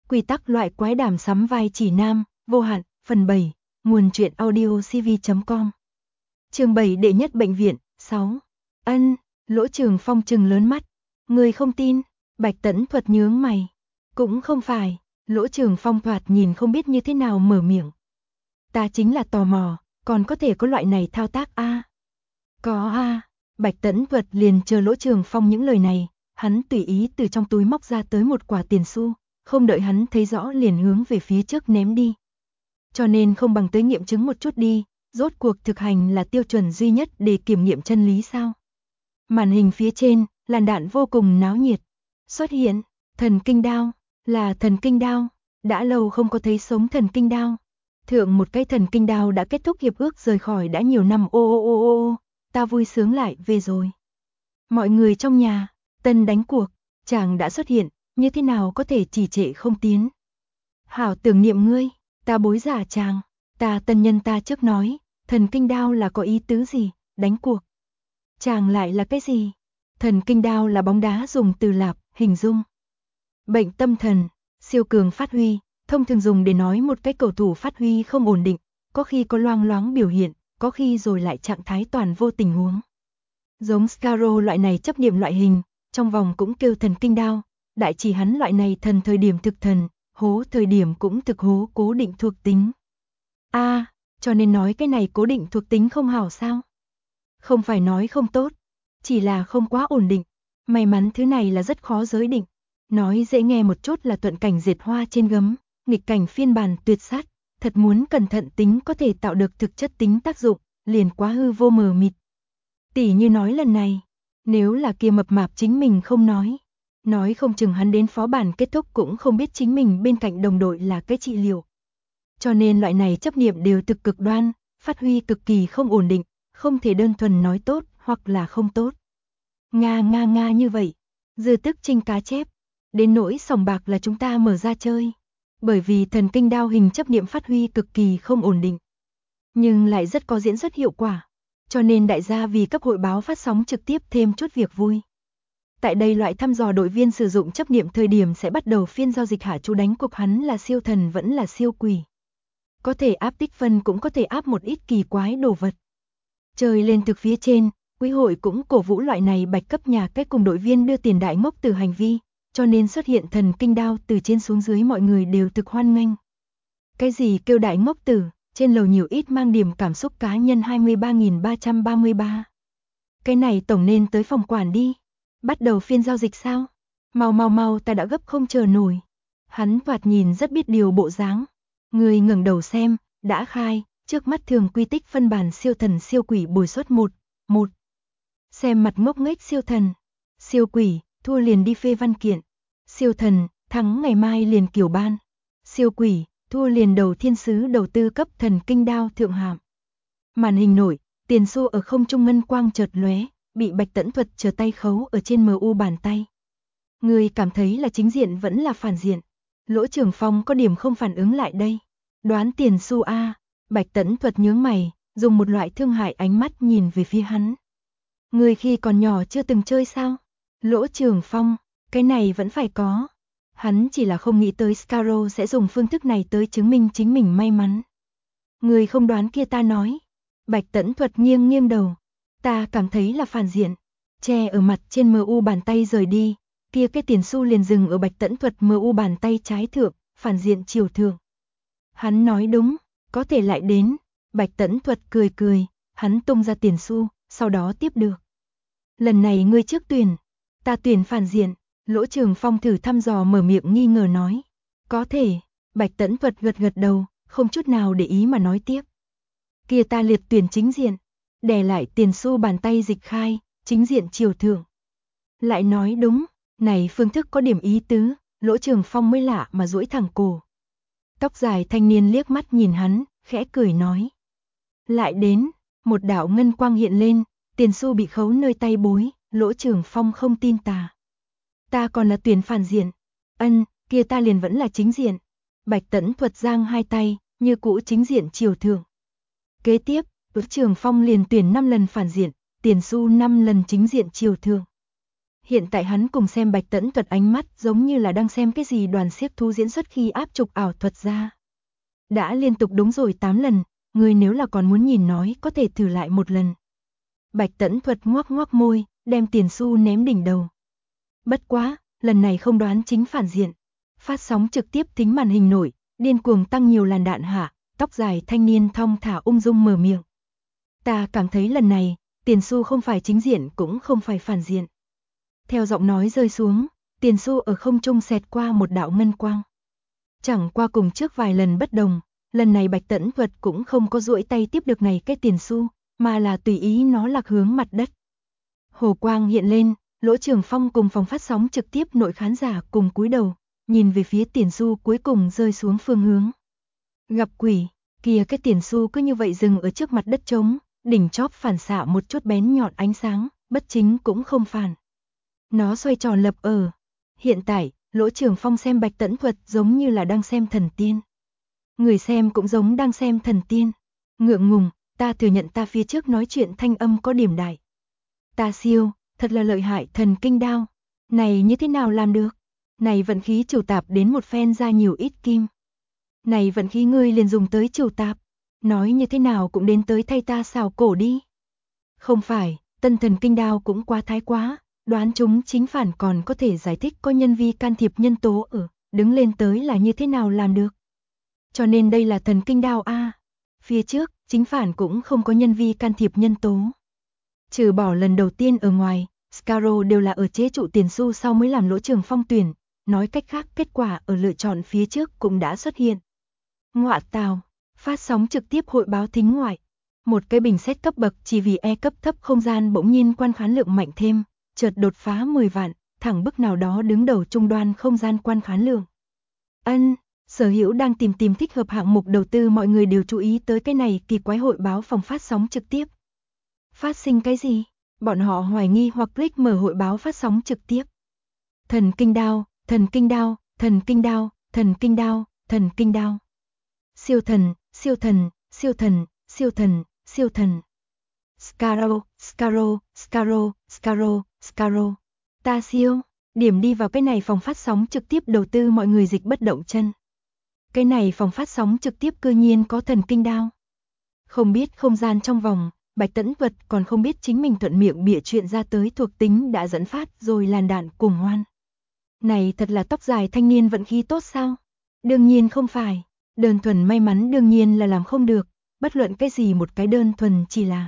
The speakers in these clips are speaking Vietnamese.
Quy tắc loại quái đàm sắm vai chỉ nam, vô hạn, phần 7, nguồn truyện audio cv.com. Chương 7 đệ nhất bệnh viện, 6. Ân, Lỗ Trường Phong trừng lớn mắt. Người không tin, Bạch Tẫn Thuật nhướng mày. Cũng không phải, Lỗ Trường Phong thoạt nhìn không biết như thế nào mở miệng. Ta chính là tò mò, còn có thể có loại này thao tác a? Có a. Bạch Tẫn Thuật liền chờ Lỗ Trường Phong những lời này, hắn tùy ý từ trong túi móc ra tới một quả tiền xu, không đợi hắn thấy rõ liền hướng về phía trước ném đi. Cho nên không bằng tới nghiệm chứng một chút đi, rốt cuộc thực hành là tiêu chuẩn duy nhất để kiểm nghiệm chân lý sao? Màn hình phía trên, làn đạn vô cùng náo nhiệt. Xuất hiện, thần kinh đao, là thần kinh đao, đã lâu không có thấy sống thần kinh đao. Thượng một cái thần kinh đao đã kết thúc hiệp ước rời khỏi đã nhiều năm, ô, ta vui sướng lại về rồi. Mọi người trong nhà, tân đánh cuộc, chàng đã xuất hiện, như thế nào có thể trì trệ không tiến. Hảo tưởng niệm ngươi, ta bối giả chàng, ta tân nhân ta trước nói, thần kinh đao là có ý tứ gì, đánh cuộc. Chàng lại là cái gì? Thần kinh đao là bóng đá dùng từ lạp, hình dung. Bệnh tâm thần, siêu cường phát huy, thông thường dùng để nói một cái cầu thủ phát huy không ổn định, có khi có loang loáng biểu hiện, có khi rồi lại trạng thái toàn vô tình huống. Giống Scaro loại này chấp niệm loại hình, trong vòng cũng kêu thần kinh đao, đại chỉ hắn loại này thần thời điểm thực thần, hố thời điểm cũng thực hố cố định thuộc tính. Cho nên nói cái này cố định thuộc tính không hảo sao? Không phải nói không tốt, chỉ là không quá ổn định. May mắn thứ này là rất khó giới định. Nói dễ nghe một chút là thuận cảnh diệt hoa trên gấm, nghịch cảnh phiên bản tuyệt sát, thật muốn cẩn thận tính có thể tạo được thực chất tính tác dụng, liền quá hư vô mờ mịt. Tỷ như nói lần này, nếu là kia mập mạp chính mình không nói không chừng hắn đến phó bản kết thúc cũng không biết chính mình bên cạnh đồng đội là cái trị liệu. Cho nên loại này chấp niệm đều thực cực đoan, phát huy cực kỳ không ổn định, không thể đơn thuần nói tốt hoặc là không tốt. Nga như vậy, dư tức trinh cá chép, đến nỗi sòng bạc là chúng ta mở ra chơi. Bởi vì thần kinh đao hình chấp niệm phát huy cực kỳ không ổn định, nhưng lại rất có diễn xuất hiệu quả. Cho nên đại gia vì cấp hội báo phát sóng trực tiếp thêm chút việc vui. Tại đây loại thăm dò đội viên sử dụng chấp niệm thời điểm sẽ bắt đầu phiên giao dịch hạ chú đánh cuộc hắn là siêu thần vẫn là siêu quỷ. Có thể áp tích phân cũng có thể áp một ít kỳ quái đồ vật. Chơi lên thực phía trên, quý hội cũng cổ vũ loại này bạch cấp nhà cách cùng đội viên đưa tiền đại ngốc từ hành vi, cho nên xuất hiện thần kinh đao từ trên xuống dưới mọi người đều thực hoan nghênh. Cái gì kêu đại ngốc tử, trên lầu nhiều ít mang điểm cảm xúc cá nhân 23.333. Cái này tổng nên tới phòng quản đi. Bắt đầu phiên giao dịch sao? Mau ta đã gấp không chờ nổi. Hắn thoạt nhìn rất biết điều bộ dáng. Người ngẩng đầu xem, đã khai, trước mắt thường quy tích phân bản siêu thần siêu quỷ bồi suất 1. Xem mặt ngốc nghếch siêu thần. Siêu quỷ, thua liền đi phê văn kiện. Siêu thần, thắng ngày mai liền kiểu ban. Siêu quỷ, thua liền đầu thiên sứ đầu tư cấp thần kinh đao thượng hạng. Màn hình nổi, tiền xu ở không trung ngân quang chợt lóe, bị Bạch Tẫn Thuật chờ tay khấu ở trên MU bàn tay. Người cảm thấy là chính diện vẫn là phản diện. Lỗ Trường Phong có điểm không phản ứng lại đây. Đoán tiền xu a. Bạch Tẫn Thuật nhướng mày, dùng một loại thương hại ánh mắt nhìn về phía hắn. Người khi còn nhỏ chưa từng chơi sao? Lỗ Trường Phong, cái này vẫn phải có. Hắn chỉ là không nghĩ tới Scaro sẽ dùng phương thức này tới chứng minh chính mình may mắn. Người không đoán kia ta nói. Bạch Tẫn Thuật nghiêng đầu. Ta cảm thấy là phản diện. Che ở mặt trên MU bàn tay rời đi. Kia cái tiền xu liền dừng ở Bạch Tẫn Thuật MU bàn tay trái thượng, phản diện chiều thượng. Hắn nói đúng, có thể lại đến. Bạch Tẫn Thuật cười, hắn tung ra tiền xu, sau đó tiếp được. Lần này ngươi trước tuyển, ta tuyển phản diện. Lỗ Trường Phong thử thăm dò mở miệng nghi ngờ nói. Có thể, Bạch Tẫn Thuật gật đầu, không chút nào để ý mà nói tiếp. Kia ta liệt tuyển chính diện, đè lại tiền xu bàn tay dịch khai, chính diện chiều thượng. Lại nói đúng, này phương thức có điểm ý tứ, Lỗ Trường Phong mới lạ mà duỗi thẳng cổ. Tóc dài thanh niên liếc mắt nhìn hắn, khẽ cười nói. Lại đến, một đạo ngân quang hiện lên, tiền xu bị khấu nơi tay bối, Lỗ Trường Phong không tin tà. Ta còn là tuyển phản diện. Kia ta liền vẫn là chính diện. Bạch Tẫn Thuật giang hai tay, như cũ chính diện chiều thượng. Kế tiếp, Lỗ Trường Phong liền tuyển 5 lần phản diện, tiền xu 5 lần chính diện chiều thượng. Hiện tại hắn cùng xem Bạch Tẫn Thuật ánh mắt giống như là đang xem cái gì đoàn xiếc thú diễn xuất khi áp trục ảo thuật ra. Đã liên tục đúng rồi 8 lần, ngươi nếu là còn muốn nhìn nói có thể thử lại một lần. Bạch Tẫn Thuật ngoác ngoác môi, đem tiền xu ném đỉnh đầu. Bất quá, lần này không đoán chính phản diện. Phát sóng trực tiếp thính màn hình nổi, điên cuồng tăng nhiều làn đạn hạ, tóc dài thanh niên thong thả ung dung mở miệng. Ta cảm thấy lần này, tiền xu không phải chính diện cũng không phải phản diện. Theo giọng nói rơi xuống, tiền xu ở không trung xẹt qua một đạo ngân quang. Chẳng qua cùng trước vài lần bất đồng, lần này Bạch Tẫn Thuật cũng không có duỗi tay tiếp được này cái tiền xu, mà là tùy ý nó lạc hướng mặt đất. Hồ quang hiện lên, Lỗ Trường Phong cùng phòng phát sóng trực tiếp nội khán giả cùng cúi đầu, nhìn về phía tiền xu cuối cùng rơi xuống phương hướng. Gặp quỷ, kia cái tiền xu cứ như vậy dừng ở trước mặt đất trống, đỉnh chóp phản xạ một chút bén nhọn ánh sáng, bất chính cũng không phản. Nó xoay tròn lập ở. Hiện tại, Lỗ Trường Phong xem Bạch Tẫn Thuật giống như là đang xem thần tiên. Người xem cũng giống đang xem thần tiên. Ngượng ngùng, ta thừa nhận ta phía trước nói chuyện thanh âm có điểm đại. Ta siêu, thật là lợi hại thần kinh đao. Này như thế nào làm được? Này vận khí trừu tạp đến một phen ra nhiều ít kim. Này vận khí ngươi liền dùng tới trừu tạp. Nói như thế nào cũng đến tới thay ta xào cổ đi. Không phải, tân thần kinh đao cũng quá thái quá. Đoán chúng chính phản còn có thể giải thích có nhân vi can thiệp nhân tố ở, đứng lên tới là như thế nào làm được. Cho nên đây là thần kinh đao A. Phía trước, chính phản cũng không có nhân vi can thiệp nhân tố. Trừ bỏ lần đầu tiên ở ngoài, Scarrow đều là ở chế trụ tiền xu sau mới làm Lỗ Trường Phong tuyển, nói cách khác kết quả ở lựa chọn phía trước cũng đã xuất hiện. Ngọa tào, phát sóng trực tiếp hội báo thính ngoại. Một cái bình xét cấp bậc chỉ vì E cấp thấp không gian bỗng nhiên quan khán lượng mạnh thêm, chợt đột phá 10 vạn, thẳng bức nào đó đứng đầu trung đoan không gian quan khán lượng. Sở hữu đang tìm thích hợp hạng mục đầu tư mọi người đều chú ý tới cái này kỳ quái hội báo phòng phát sóng trực tiếp. Phát sinh cái gì? Bọn họ hoài nghi hoặc click mở hội báo phát sóng trực tiếp. Thần kinh đao, thần kinh đao, thần kinh đao, thần kinh đao, thần kinh đao. Siêu thần, siêu thần, siêu thần, siêu thần, siêu thần. Scarrow, Scarrow, Scarrow, Scarrow, Scarrow. Ta siêu, điểm đi vào cái này phòng phát sóng trực tiếp đầu tư mọi người dịch bất động chân. Cái này phòng phát sóng trực tiếp cư nhiên có thần kinh đao. Không biết không gian trong vòng, Bạch Tẫn Thuật còn không biết chính mình thuận miệng bịa chuyện ra tới thuộc tính đã dẫn phát rồi làn đạn cùng hoan. Này thật là tóc dài thanh niên vận khí tốt sao? Đương nhiên không phải, đơn thuần may mắn đương nhiên là làm không được, bất luận cái gì một cái đơn thuần chỉ là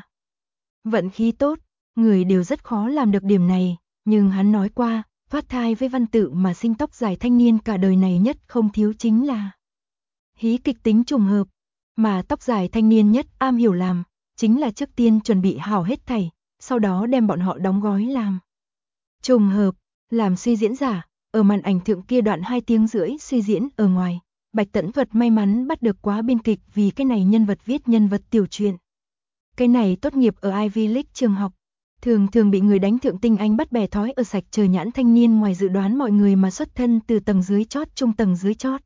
vận khí tốt, người đều rất khó làm được điểm này, nhưng hắn nói qua, thoát thai với văn tự mà sinh tóc dài thanh niên cả đời này nhất không thiếu chính là hí kịch tính trùng hợp, mà tóc dài thanh niên nhất am hiểu làm, chính là trước tiên chuẩn bị hảo hết thảy, sau đó đem bọn họ đóng gói làm. Trùng hợp, làm suy diễn giả, ở màn ảnh thượng kia đoạn 2 tiếng rưỡi suy diễn ở ngoài, Bạch Tẫn Thuật may mắn bắt được quá biên kịch vì cái này nhân vật viết nhân vật tiểu truyện. Cái này tốt nghiệp ở Ivy League trường học, thường bị người đánh thượng tinh anh bắt bẻ thói ở sạch trời nhãn thanh niên ngoài dự đoán mọi người mà xuất thân từ tầng dưới chót trung tầng dưới chót.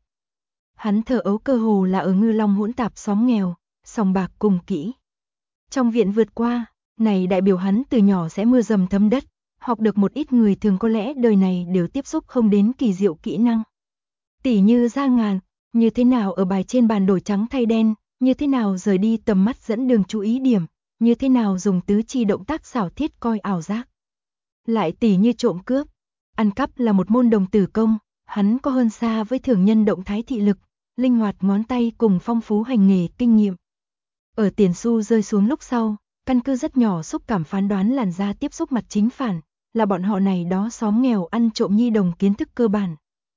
Hắn thở ấu cơ hồ là ở Ngư Long hỗn tạp xóm nghèo, sòng bạc cùng kỹ. Trong viện vượt qua, này đại biểu hắn từ nhỏ sẽ mưa dầm thấm đất, học được một ít người thường có lẽ đời này đều tiếp xúc không đến kỳ diệu kỹ năng. Tỉ như ra ngàn, như thế nào ở bài trên bàn đổi trắng thay đen, như thế nào rời đi tầm mắt dẫn đường chú ý điểm, như thế nào dùng tứ chi động tác xảo thiết coi ảo giác. Lại tỉ như trộm cướp, ăn cắp là một môn đồng tử công, hắn có hơn xa với thường nhân động thái thị lực, linh hoạt ngón tay cùng phong phú hành nghề kinh nghiệm. Ở tiền xu rơi xuống lúc sau, căn cứ rất nhỏ xúc cảm phán đoán làn da tiếp xúc mặt chính phản, là bọn họ này đó xóm nghèo ăn trộm nhi đồng kiến thức cơ bản.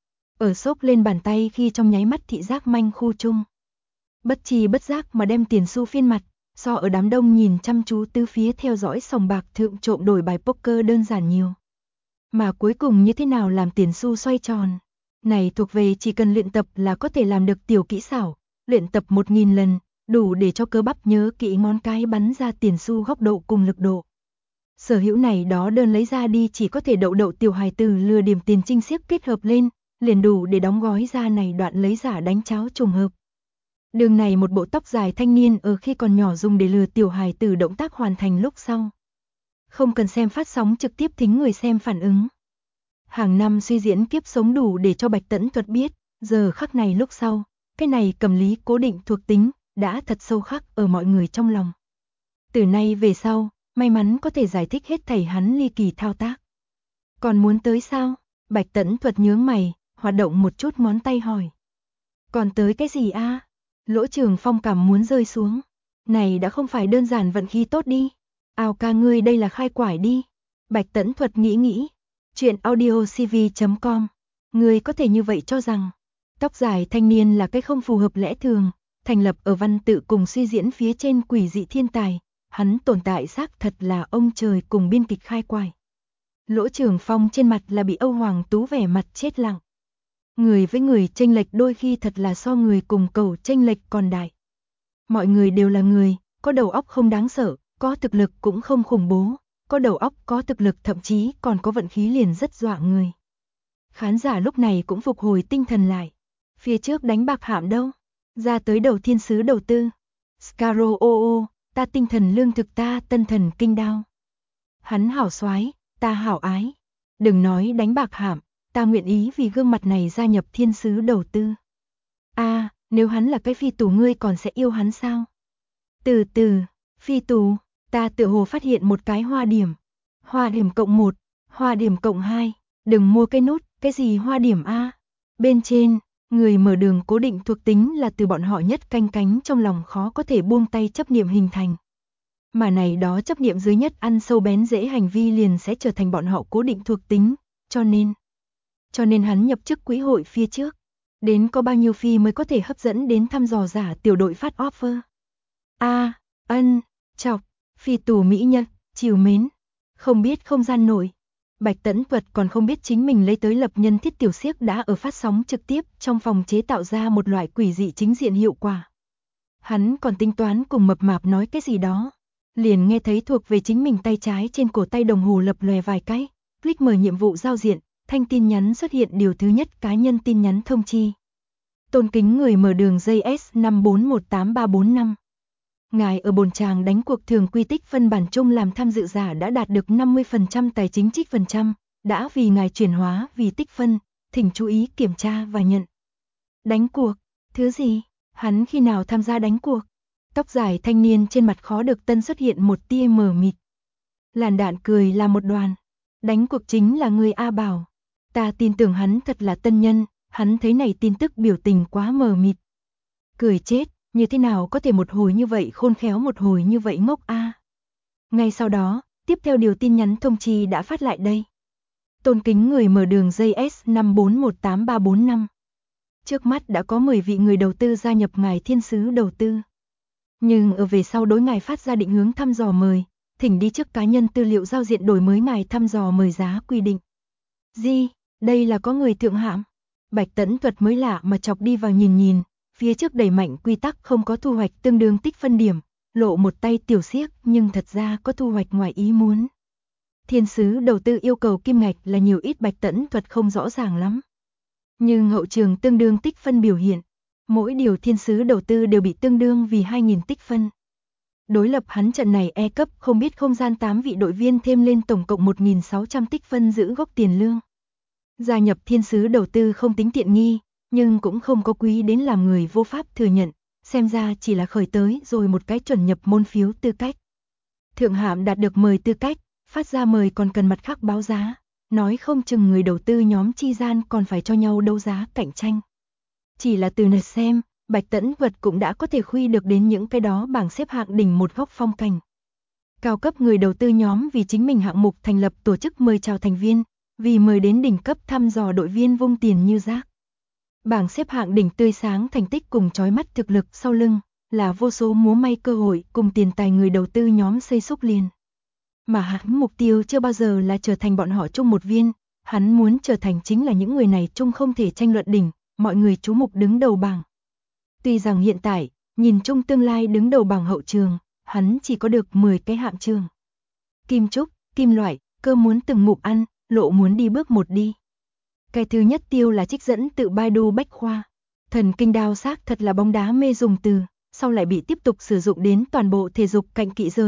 Ở xốc lên bàn tay khi trong nháy mắt thị giác manh khu chung. Bất chi bất giác mà đem tiền xu phiên mặt, so ở đám đông nhìn chăm chú tứ phía theo dõi sòng bạc thượng trộm đổi bài poker đơn giản nhiều. Mà cuối cùng như thế nào làm tiền xu xoay tròn? Này thuộc về chỉ cần luyện tập là có thể làm được tiểu kỹ xảo, luyện tập 1000 lần, đủ để cho cơ bắp nhớ kỹ ngón cái bắn ra tiền xu góc độ cùng lực độ. Sở hữu này đó đơn lấy ra đi chỉ có thể đậu tiểu hài từ lừa điểm tiền trinh xiếc kết hợp lên, liền đủ để đóng gói ra này đoạn lấy giả đánh cháo trùng hợp. Đường này một bộ tóc dài thanh niên ở khi còn nhỏ dùng để lừa tiểu hài từ động tác hoàn thành lúc sau. Không cần xem phát sóng trực tiếp thính người xem phản ứng. Hàng năm suy diễn kiếp sống đủ để cho Bạch Tẫn Thuật biết, giờ khắc này lúc sau, cái này cầm lý cố định thuộc tính, đã thật sâu khắc ở mọi người trong lòng. Từ nay về sau, may mắn có thể giải thích hết thảy hắn ly kỳ thao tác. Còn muốn tới sao? Bạch Tẫn Thuật nhướng mày, hoạt động một chút ngón tay hỏi. Còn tới cái gì a? Lỗ Trường Phong cảm muốn rơi xuống. Này đã không phải đơn giản vận khí tốt đi. Ào ca ngươi đây là khai quải đi. Bạch Tẫn Thuật nghĩ. Chuyện audiocv.com. Ngươi có thể như vậy cho rằng tóc dài thanh niên là cái không phù hợp lẽ thường, thành lập ở văn tự cùng suy diễn phía trên quỷ dị thiên tài, hắn tồn tại xác thật là ông trời cùng biên kịch khai quải. Lỗ Trường Phong trên mặt là bị Âu Hoàng Tú vẻ mặt chết lặng. Người với người chênh lệch đôi khi thật là so người cùng cầu chênh lệch còn đại. Mọi người đều là người, có đầu óc không đáng sợ, có thực lực cũng không khủng bố, có đầu óc có thực lực thậm chí còn có vận khí liền rất dọa người. Khán giả lúc này cũng phục hồi tinh thần lại. Phía trước đánh bạc hạm đâu? Ra tới đầu thiên sứ đầu tư. Scarrow, ta tinh thần lương thực ta tân thần kinh đao. Hắn hảo soái, ta hảo ái. Đừng nói đánh bạc hạm, ta nguyện ý vì gương mặt này gia nhập thiên sứ đầu tư. Nếu hắn là cái phi tù ngươi còn sẽ yêu hắn sao? Từ từ, phi tù, ta tựa hồ phát hiện một cái hoa điểm. Hoa điểm cộng 1, hoa điểm cộng 2, đừng mua cái nút, cái gì hoa điểm a? Bên trên, người mở đường cố định thuộc tính là từ bọn họ nhất canh cánh trong lòng khó có thể buông tay chấp niệm hình thành. Mà này đó chấp niệm dưới nhất ăn sâu bén rễ hành vi liền sẽ trở thành bọn họ cố định thuộc tính, cho nên hắn nhập chức quỹ hội phía trước. Đến có bao nhiêu phi mới có thể hấp dẫn đến thăm dò giả tiểu đội phát offer. Chọc, phi tù mỹ nhân, chiều mến, không biết không gian nổi. Bạch Tẫn Thuật còn không biết chính mình lấy tới lập nhân thiết tiểu xiếc đã ở phát sóng trực tiếp trong phòng chế tạo ra một loại quỷ dị chính diện hiệu quả. Hắn còn tính toán cùng mập mạp nói cái gì đó. Liền nghe thấy thuộc về chính mình tay trái trên cổ tay đồng hồ lập lòe vài cái, click mở nhiệm vụ giao diện, thanh tin nhắn xuất hiện điều thứ nhất cá nhân tin nhắn thông chi. Tôn kính người mở đường JS5418345. Ngài ở bồn tràng đánh cuộc thường quy tích phân bản chung làm tham dự giả đã đạt được 50% tài chính trích phần trăm, đã vì ngài chuyển hóa vì tích phân, thỉnh chú ý kiểm tra và nhận. Đánh cuộc, thứ gì? Hắn khi nào tham gia đánh cuộc? Tóc dài thanh niên trên mặt khó được tân xuất hiện một tia mờ mịt. Làn đạn cười là một đoàn. Đánh cuộc chính là người A Bảo. Ta tin tưởng hắn thật là tân nhân, hắn thấy này tin tức biểu tình quá mờ mịt. Cười chết, như thế nào có thể một hồi như vậy khôn khéo một hồi như vậy ngốc a. Ngay sau đó, tiếp theo điều tin nhắn thông chi đã phát lại đây. Tôn kính người mở đường JS5418345. Trước mắt đã có 10 vị người đầu tư gia nhập ngài thiên sứ đầu tư. Nhưng ở về sau đối ngài phát ra định hướng thăm dò mời, thỉnh đi trước cá nhân tư liệu giao diện đổi mới ngài thăm dò mời giá quy định. Gì, đây là có người thượng hãm. Bạch Tẫn Thuật mới lạ mà chọc đi vào nhìn, phía trước đẩy mạnh quy tắc không có thu hoạch tương đương tích phân điểm, lộ một tay tiểu xiếc nhưng thật ra có thu hoạch ngoài ý muốn. Thiên sứ đầu tư yêu cầu kim ngạch là nhiều ít Bạch Tẫn Thuật không rõ ràng lắm. Nhưng hậu trường tương đương tích phân biểu hiện, mỗi điều thiên sứ đầu tư đều bị tương đương vì 2.000 tích phân. Đối lập hắn trận này E cấp không biết không gian 8 vị đội viên thêm lên tổng cộng 1.600 tích phân giữ gốc tiền lương. Gia nhập thiên sứ đầu tư không tính tiện nghi, nhưng cũng không có quý đến làm người vô pháp thừa nhận, xem ra chỉ là khởi tới rồi một cái chuẩn nhập môn phiếu tư cách. Thượng hạm đạt được mời tư cách, phát ra mời còn cần mặt khác báo giá, nói không chừng người đầu tư nhóm chi gian còn phải cho nhau đấu giá cạnh tranh. Chỉ là từ nệt xem, Bạch Tẫn Thuật cũng đã có thể khuy được đến những cái đó bảng xếp hạng đỉnh một góc phong cảnh. Cao cấp người đầu tư nhóm vì chính mình hạng mục thành lập tổ chức mời chào thành viên, vì mời đến đỉnh cấp thăm dò đội viên vung tiền như rác. Bảng xếp hạng đỉnh tươi sáng thành tích cùng chói mắt thực lực sau lưng, là vô số múa may cơ hội cùng tiền tài người đầu tư nhóm xây xúc liền. Mà hắn mục tiêu chưa bao giờ là trở thành bọn họ chung một viên, hắn muốn trở thành chính là những người này chung không thể tranh luận đỉnh, mọi người chú mục đứng đầu bảng. Tuy rằng hiện tại, nhìn chung tương lai đứng đầu bảng hậu trường, hắn chỉ có được 10 cái hạng trường. Kim trúc, kim loại, cơ muốn từng ngụm ăn, lộ muốn đi bước một đi. Cái thứ nhất tiêu là trích dẫn tự Baidu Bách Khoa. Thần kinh đao xác thật là bóng đá mê dùng từ, sau lại bị tiếp tục sử dụng đến toàn bộ thể dục cạnh kỵ giới,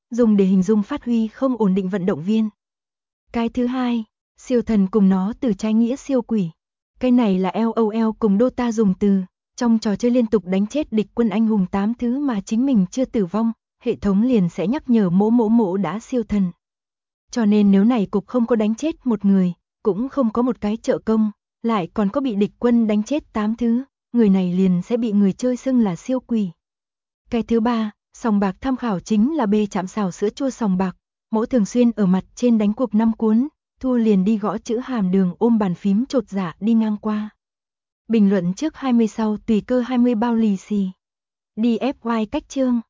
dùng để hình dung phát huy không ổn định vận động viên. Cái thứ hai, siêu thần cùng nó từ trái nghĩa siêu quỷ. Cái này là LOL cùng Dota dùng từ, trong trò chơi liên tục đánh chết địch quân anh hùng 8 thứ mà chính mình chưa tử vong, hệ thống liền sẽ nhắc nhở mỗ đã siêu thần. Cho nên nếu này cục không có đánh chết một người, cũng không có một cái trợ công, lại còn có bị địch quân đánh chết 8 thứ, người này liền sẽ bị người chơi xưng là siêu quỷ. Cái thứ ba, sòng bạc tham khảo chính là bê chạm xào sữa chua sòng bạc, mỗ thường xuyên ở mặt trên đánh cuộc 5 cuốn, thua liền đi gõ chữ hàm đường ôm bàn phím chột dạ đi ngang qua. Bình luận trước 20 sau tùy cơ 20 bao lì xì. DFY cách chương.